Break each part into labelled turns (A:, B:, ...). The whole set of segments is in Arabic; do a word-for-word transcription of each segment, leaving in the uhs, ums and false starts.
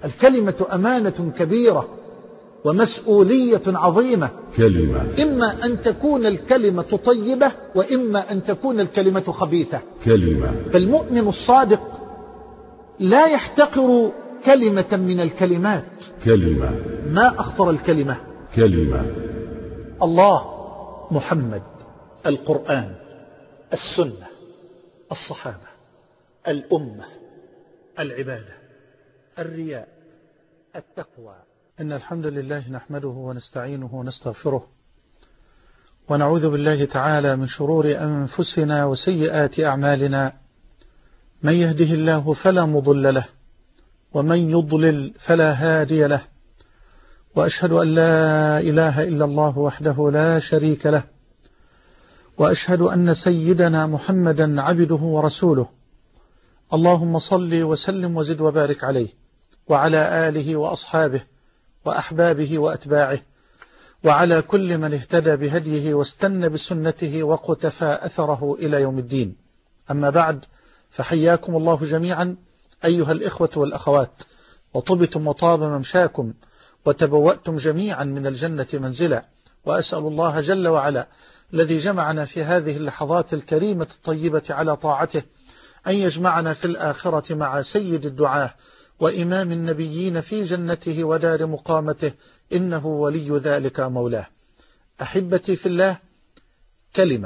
A: الكلمة أمانة كبيرة ومسؤولية عظيمة.
B: كلمة.
A: إما أن تكون الكلمة طيبة وإما أن تكون الكلمة خبيثة.
B: كلمة.
A: فالمؤمن الصادق لا يحتقر كلمة من الكلمات.
B: كلمة.
A: ما أخطر الكلمة؟
B: كلمة.
A: الله، محمد، القرآن، السنة، الصحابة، الأمة، العبادة، الرياء، التقوى. إن الحمد لله نحمده ونستعينه ونستغفره ونعوذ بالله تعالى من شرور أنفسنا وسيئات أعمالنا. من يهده الله فلا مضل له ومن يضلل فلا هادي له، وأشهد أن لا إله إلا الله وحده لا شريك له، وأشهد أن سيدنا محمدا عبده ورسوله. اللهم صل وسلم وزد وبارك عليه وعلى آله وأصحابه وأحبابه وأتباعه وعلى كل من اهتدى بهديه واستنى بسنته وقتفى أثره إلى يوم الدين. أما بعد، فحياكم الله جميعا أيها الإخوة والأخوات، وطبتم وطاب ممشاكم وتبوأتم جميعا من الجنة منزلا، وأسأل الله جل وعلا الذي جمعنا في هذه اللحظات الكريمة الطيبة على طاعته أن يجمعنا في الآخرة مع سيد الدعاة وإمام النبيين في جنته ودار مقامته، إنه ولي ذلك مولاه. أحبتي في الله، كلمة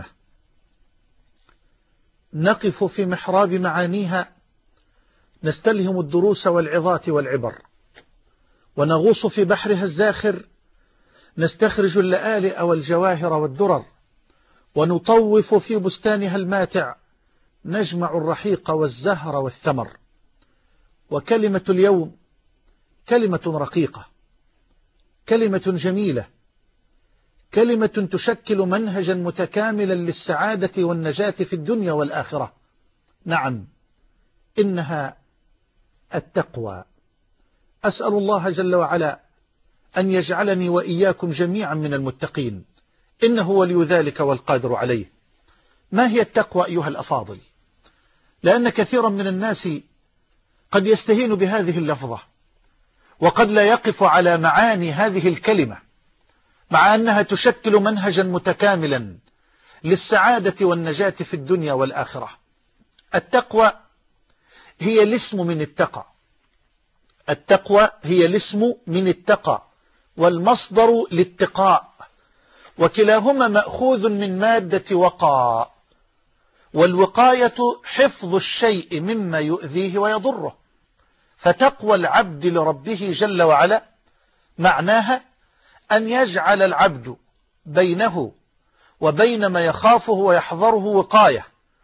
A: نقف في محراب معانيها نستلهم الدروس والعظات والعبر، ونغوص في بحرها الزاخر نستخرج اللآلئ والجواهر والدرر، ونطوف في بستانها الماتع نجمع الرحيق والزهر والثمر. وكلمة اليوم كلمة رقيقة، كلمة جميلة، كلمة تشكل منهجا متكاملا للسعادة والنجاة في الدنيا والآخرة. نعم، إنها التقوى. أسأل الله جل وعلا أن يجعلني وإياكم جميعا من المتقين، إنه ولي ذلك والقادر عليه. ما هي التقوى أيها الأفاضل؟ لأن كثيرا من الناس قد يستهين بهذه اللفظة، وقد لا يقف على معاني هذه الكلمة، مع أنها تشكل منهجا متكاملا للسعادة والنجاة في الدنيا والآخرة. التقوى هي الاسم من التقى، التقوى هي الاسم من التقى والمصدر للاتقاء، وكلاهما مأخوذ من مادة وقاء، والوقاية حفظ الشيء مما يؤذيه ويضره. فتقوى العبد لربه جل وعلا معناها أن يجعل العبد بينه وبين ما يخافه ويحذره وقاية،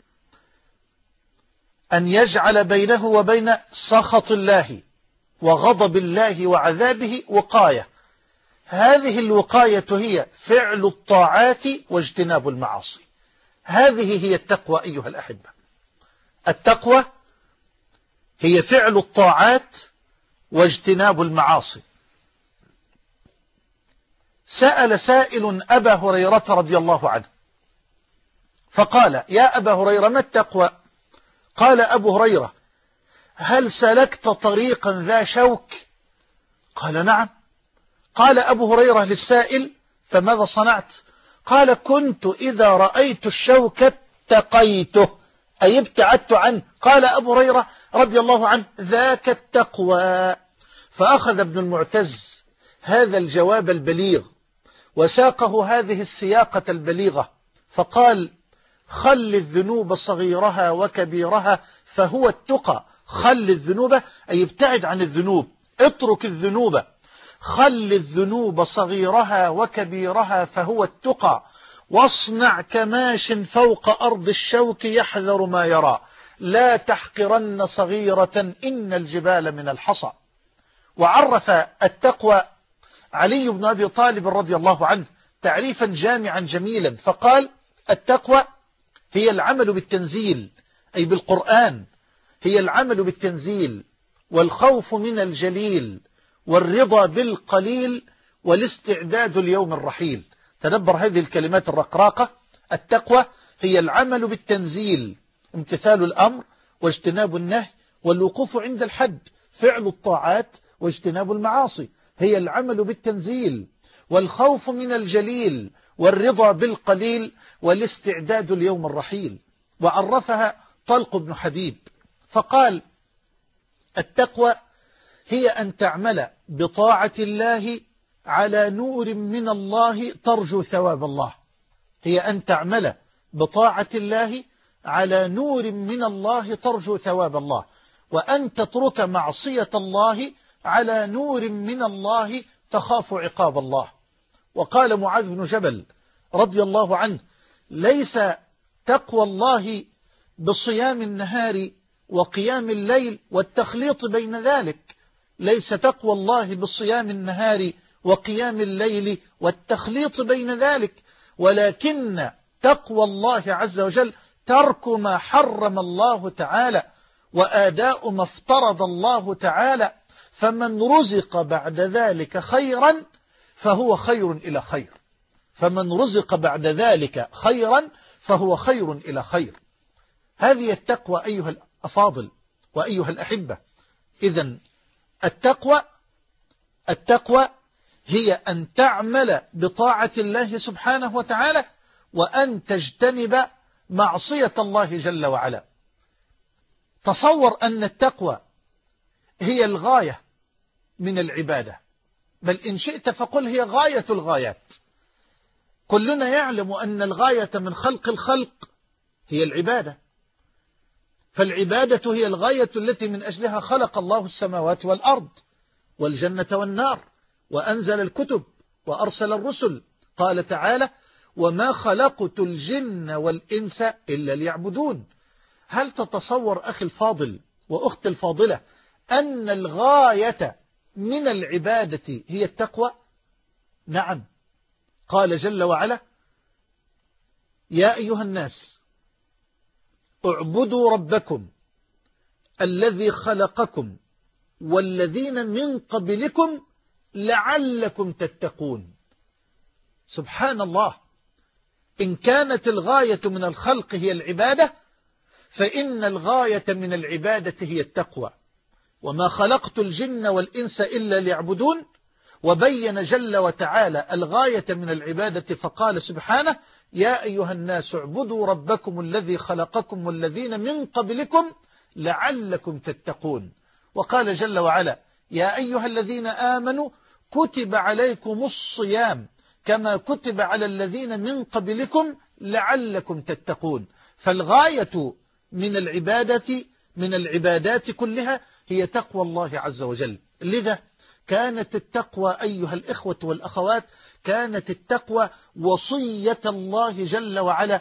A: أن يجعل بينه وبين سخط الله وغضب الله وعذابه وقاية. هذه الوقاية هي فعل الطاعات واجتناب المعاصي. هذه هي التقوى أيها الأحبة. التقوى هي فعل الطاعات واجتناب المعاصي. سأل سائل أبا هريرة رضي الله عنه فقال: يا أبا هريرة، ما التقوى؟ قال أبو هريرة: هل سلكت طريقا ذا شوك؟ قال: نعم. قال أبو هريرة للسائل: فماذا صنعت؟ قال: كنت إذا رأيت الشوك اتقيته، أي ابتعدت عنه. قال أبو هريرة رضي الله عنه: ذاك التقوى. فأخذ ابن المعتز هذا الجواب البليغ وساقه هذه السياقة البليغة فقال: خل الذنوب صغيرها وكبيرها فهو التقى. خل الذنوب أي ابتعد عن الذنوب، اترك الذنوب. خل الذنوب صغيرها وكبيرها فهو التقى، واصنع كماش فوق أرض الشوك يحذر ما يرى، لا تحقرن صغيرة إن الجبال من الحصى. وعرف التقوى علي بن أبي طالب رضي الله عنه تعريفا جامعا جميلا فقال: التقوى هي العمل بالتنزيل، أي بالقرآن، هي العمل بالتنزيل والخوف من الجليل والرضا بالقليل والاستعداد ليوم الرحيل. تدبر هذه الكلمات الرقراقة. التقوى هي العمل بالتنزيل، امتثال الأمر واجتناب النهي والوقوف عند الحد، فعل الطاعات واجتناب المعاصي، هي العمل بالتنزيل والخوف من الجليل والرضا بالقليل والاستعداد ليوم الرحيل. وعرفها طلق بن حبيب فقال: التقوى هي أن تعمل بطاعة الله على نور من الله ترجو ثواب الله. هي أن تعمل بطاعة الله على نور من الله ترجو ثواب الله، وأن تترك معصية الله على نور من الله تخاف عقاب الله. وقال معاذ بن جبل رضي الله عنه: ليس تقوى الله بصيام النهار وقيام الليل والتخليط بين ذلك، ليس تقوى الله بصيام النهار وقيام الليل والتخليط بين ذلك، ولكن تقوى الله عز وجل ترك ما حرم الله تعالى وآداء ما افترض الله تعالى، فمن رزق بعد ذلك خيرا فهو خير إلى خير، فمن رزق بعد ذلك خيرا فهو خير إلى خير. هذه التقوى أيها الأفاضل وأيها الأحبة. إذن التقوى التقوى هي أن تعمل بطاعة الله سبحانه وتعالى وأن تجتنب معصية الله جل وعلا. تصور أن التقوى هي الغاية من العبادة، بل إن شئت فقل هي غاية الغايات. كلنا يعلم أن الغاية من خلق الخلق هي العبادة، فالعبادة هي الغاية التي من أجلها خلق الله السماوات والأرض والجنة والنار وأنزل الكتب وأرسل الرسل. قال تعالى: وما خلقت الجن والإنس إلا ليعبدون. هل تتصور أخي الفاضل وأختي الفاضلة أن الغاية من العبادة هي التقوى؟ نعم. قال جل وعلا: يا أيها الناس اعبدوا ربكم الذي خلقكم والذين من قبلكم لعلكم تتقون. سبحان الله، إن كانت الغاية من الخلق هي العبادة فإن الغاية من العبادة هي التقوى. وما خلقت الجن والإنس إلا ليعبدون. وبين جل وتعالى الغاية من العبادة فقال سبحانه: يا أيها الناس اعبدوا ربكم الذي خلقكم والذين من قبلكم لعلكم تتقون. وقال جل وعلا: يا أيها الذين آمنوا كتب عليكم الصيام كما كتب على الذين من قبلكم لعلكم تتقون. فالغاية من العبادة من العبادات كلها هي تقوى الله عز وجل. لذا كانت التقوى أيها الإخوة والأخوات كانت التقوى وصية الله جل وعلا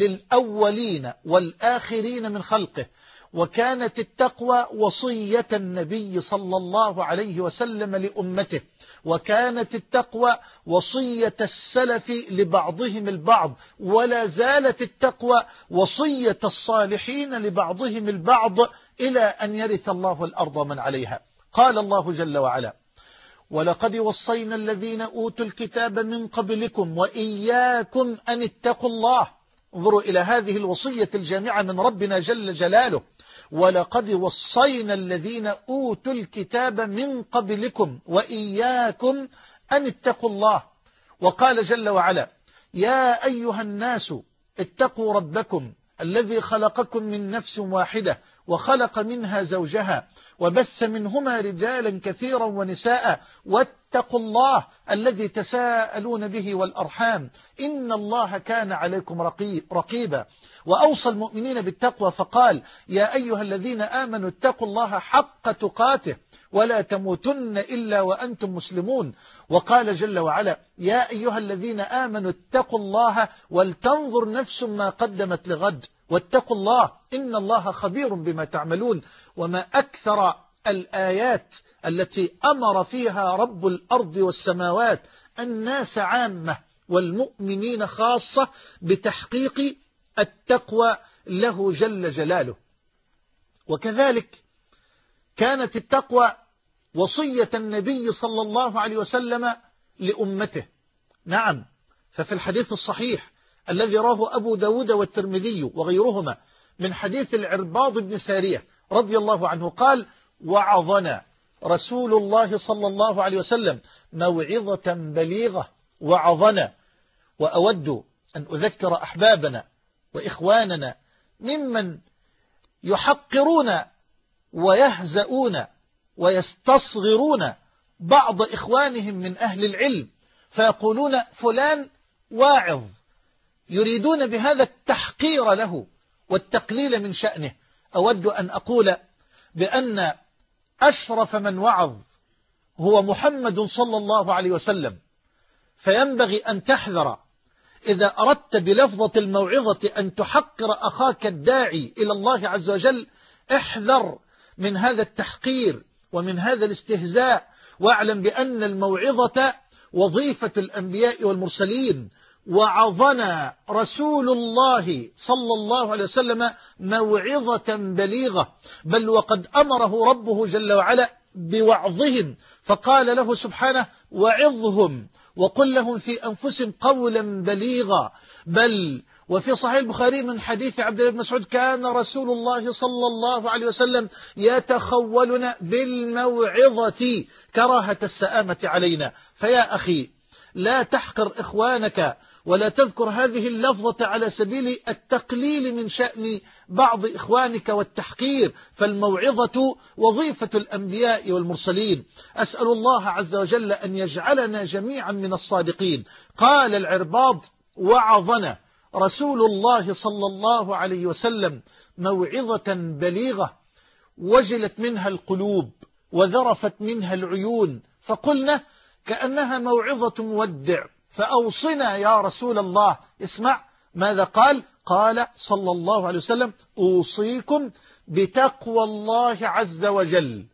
A: للأولين والآخرين من خلقه، وكانت التقوى وصية النبي صلى الله عليه وسلم لأمته، وكانت التقوى وصية السلف لبعضهم البعض، ولا زالت التقوى وصية الصالحين لبعضهم البعض إلى أن يرث الله الأرض من عليها. قال الله جل وعلا: ولقد وصينا الذين أوتوا الكتاب من قبلكم وإياكم أن اتقوا الله. انظروا إلى هذه الوصية الجامعة من ربنا جل جلاله: ولقد وصينا الذين أوتوا الكتاب من قبلكم وإياكم أن اتقوا الله. وقال جل وعلا: يا أيها الناس اتقوا ربكم الذي خلقكم من نفس واحدة وخلق منها زوجها وبث منهما رجالا كثيرا ونساء واتقوا الله الذي تساءلون به والأرحام إن الله كان عليكم رقيبا. وأوصى المؤمنين بالتقوى فقال: يا أيها الذين آمنوا اتقوا الله حق تقاته ولا تموتن إلا وأنتم مسلمون. وقال جل وعلا: يا أيها الذين آمنوا اتقوا الله ولتنظر نفس ما قدمت لغد واتقوا الله إن الله خبير بما تعملون. وما أكثر الآيات التي أمر فيها رب الأرض والسماوات الناس عامة والمؤمنين خاصة بتحقيق التقوى له جل جلاله. وكذلك كانت التقوى وصية النبي صلى الله عليه وسلم لأمته. نعم، ففي الحديث الصحيح الذي رواه أبو داود والترمذي وغيرهما من حديث العرباض بن سارية رضي الله عنه قال: وعظنا رسول الله صلى الله عليه وسلم موعظة بليغة وعظنا. وأود أن أذكر أحبابنا وإخواننا ممن يحقرون ويهزؤون ويستصغرون بعض إخوانهم من أهل العلم فيقولون فلان واعظ، يريدون بهذا التحقير له والتقليل من شأنه. أود أن أقول بأن أشرف من وعظ هو محمد صلى الله عليه وسلم، فينبغي أن تحذر إذا أردت بلفظة الموعظة أن تحقر أخاك الداعي إلى الله عز وجل، احذر من هذا التحقير ومن هذا الاستهزاء، واعلم بأن الموعظة وظيفة الأنبياء والمرسلين. وعظنا رسول الله صلى الله عليه وسلم موعظة بليغة، بل وقد أمره ربه جل وعلا بوعظهم، فقال له سبحانه وعظهم وقل لهم في أنفسهم قولا بليغا. بل وفي صحيح البخاري من حديث عبد الله بن مسعود كان رسول الله صلى الله عليه وسلم يتخولنا بالموعظة كراهة السآمة علينا. فيا أخي لا تحقر إخوانك ولا تذكر هذه اللفظة على سبيل التقليل من شأن بعض إخوانك والتحقير، فالموعظة وظيفة الأنبياء والمرسلين. أسأل الله عز وجل أن يجعلنا جميعا من الصادقين. قال العرباض وعظنا رسول الله صلى الله عليه وسلم موعظة بليغة وجلت منها القلوب وذرفت منها العيون، فقلنا كأنها موعظة مودع، فأوصنا يا رسول الله. اسمع ماذا قال؟ قال صلى الله عليه وسلم أوصيكم بتقوى الله عز وجل،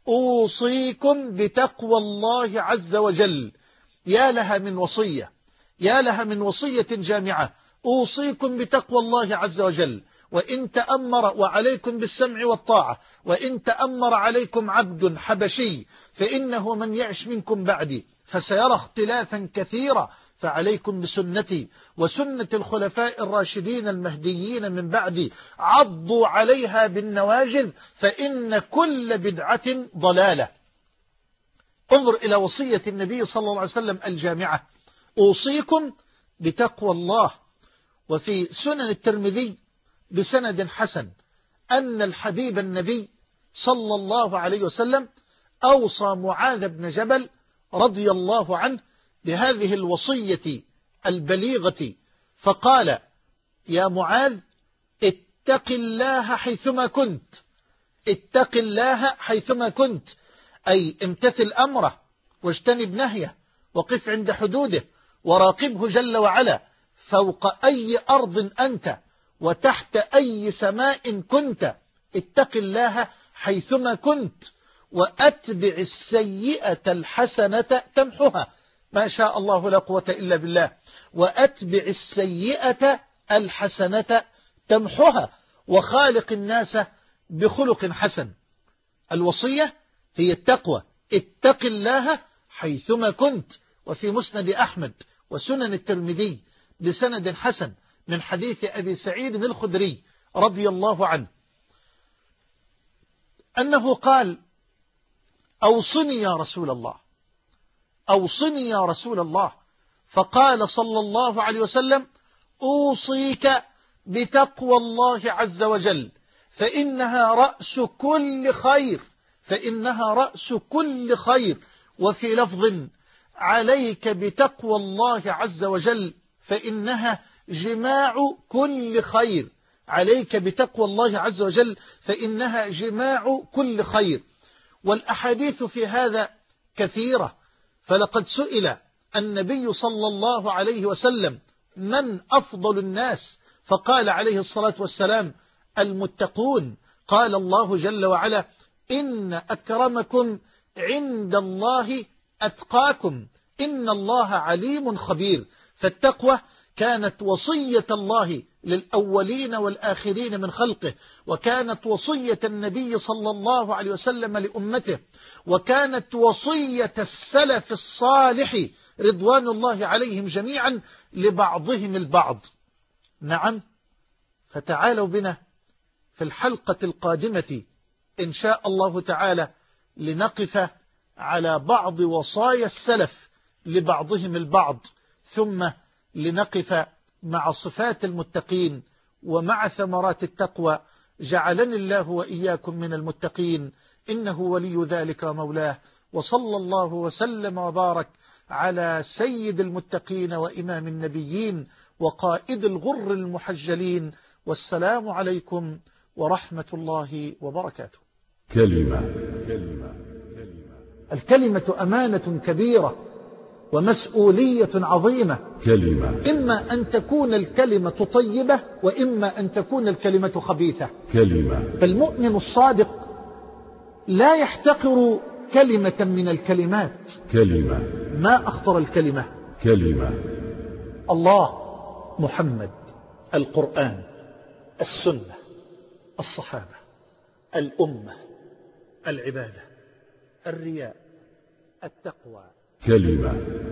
A: أوصيكم بتقوى الله عز وجل. يا لها من وصية، يا لها من وصية جامعة. أوصيكم بتقوى الله عز وجل، وإن تأمر وعليكم بالسمع والطاعة، وإن تأمر عليكم عبد حبشي فإنه من يعش منكم بعدي فسيرى اختلافا كثيرا، فعليكم بسنتي وسنة الخلفاء الراشدين المهديين من بعدي، عضوا عليها بالنواجذ فإن كل بدعة ضلالة. انظر إلى وصية النبي صلى الله عليه وسلم الجامعة، أوصيكم بتقوى الله. وفي سنن الترمذي بسند حسن أن الحبيب النبي صلى الله عليه وسلم أوصى معاذ بن جبل رضي الله عنه بهذه الوصية البليغة، فقال يا معاذ اتق الله حيثما كنت، اتق الله حيثما كنت، أي امتثل أمره واجتنب نهيه وقف عند حدوده وراقبه جل وعلا فوق أي أرض أنت وتحت أي سماء كنت. اتق الله حيثما كنت وأتبع السيئة الحسنة تمحها. ما شاء الله لا قوة إلا بالله. وأتبع السيئة الحسنة تمحها وخالق الناس بخلق حسن. الوصية هي التقوى، اتق الله حيثما كنت. وفي مسند أحمد وسنن الترمذي بسند حسن من حديث أبي سعيد الخدري رضي الله عنه أنه قال أوصني يا رسول الله، أوصني يا رسول الله. فقال صلى الله عليه وسلم أوصيك بتقوى الله عز وجل فإنها رأس كل خير، فإنها رأس كل خير. وفي لفظ عليك بتقوى الله عز وجل فإنها جماع كل خير، عليك بتقوى الله عز وجل فإنها جماع كل خير. والأحاديث في هذا كثيرة، فلقد سئل النبي صلى الله عليه وسلم من أفضل الناس؟ فقال عليه الصلاة والسلام المتقون. قال الله جل وعلا إن أكرمكم عند الله أتقاكم إن الله عليم خبير. فالتقوى كانت وصية الله للأولين والآخرين من خلقه، وكانت وصية النبي صلى الله عليه وسلم لأمته، وكانت وصية السلف الصالح رضوان الله عليهم جميعا لبعضهم البعض. نعم، فتعالوا بنا في الحلقة القادمة إن شاء الله تعالى لنقف على بعض وصايا السلف لبعضهم البعض، ثم لنقف مع صفات المتقين ومع ثمرات التقوى. جعلني الله وإياكم من المتقين، إنه ولي ذلك ومولاه. وصلى الله وسلم وبارك على سيد المتقين وإمام النبيين وقائد الغر المحجلين. والسلام عليكم ورحمة الله وبركاته.
B: كلمة.
A: الكلمة أمانة كبيرة ومسؤولية عظيمة.
B: كلمة.
A: إما أن تكون الكلمة طيبة وإما أن تكون الكلمة خبيثة.
B: كلمة.
A: فالمؤمن الصادق لا يحتقر كلمة من الكلمات.
B: كلمة.
A: ما أخطر الكلمة؟
B: كلمة.
A: الله، محمد، القرآن، السنة، الصحابة، الأمة، العبادة، الرياء، التقوى.
B: كلمة.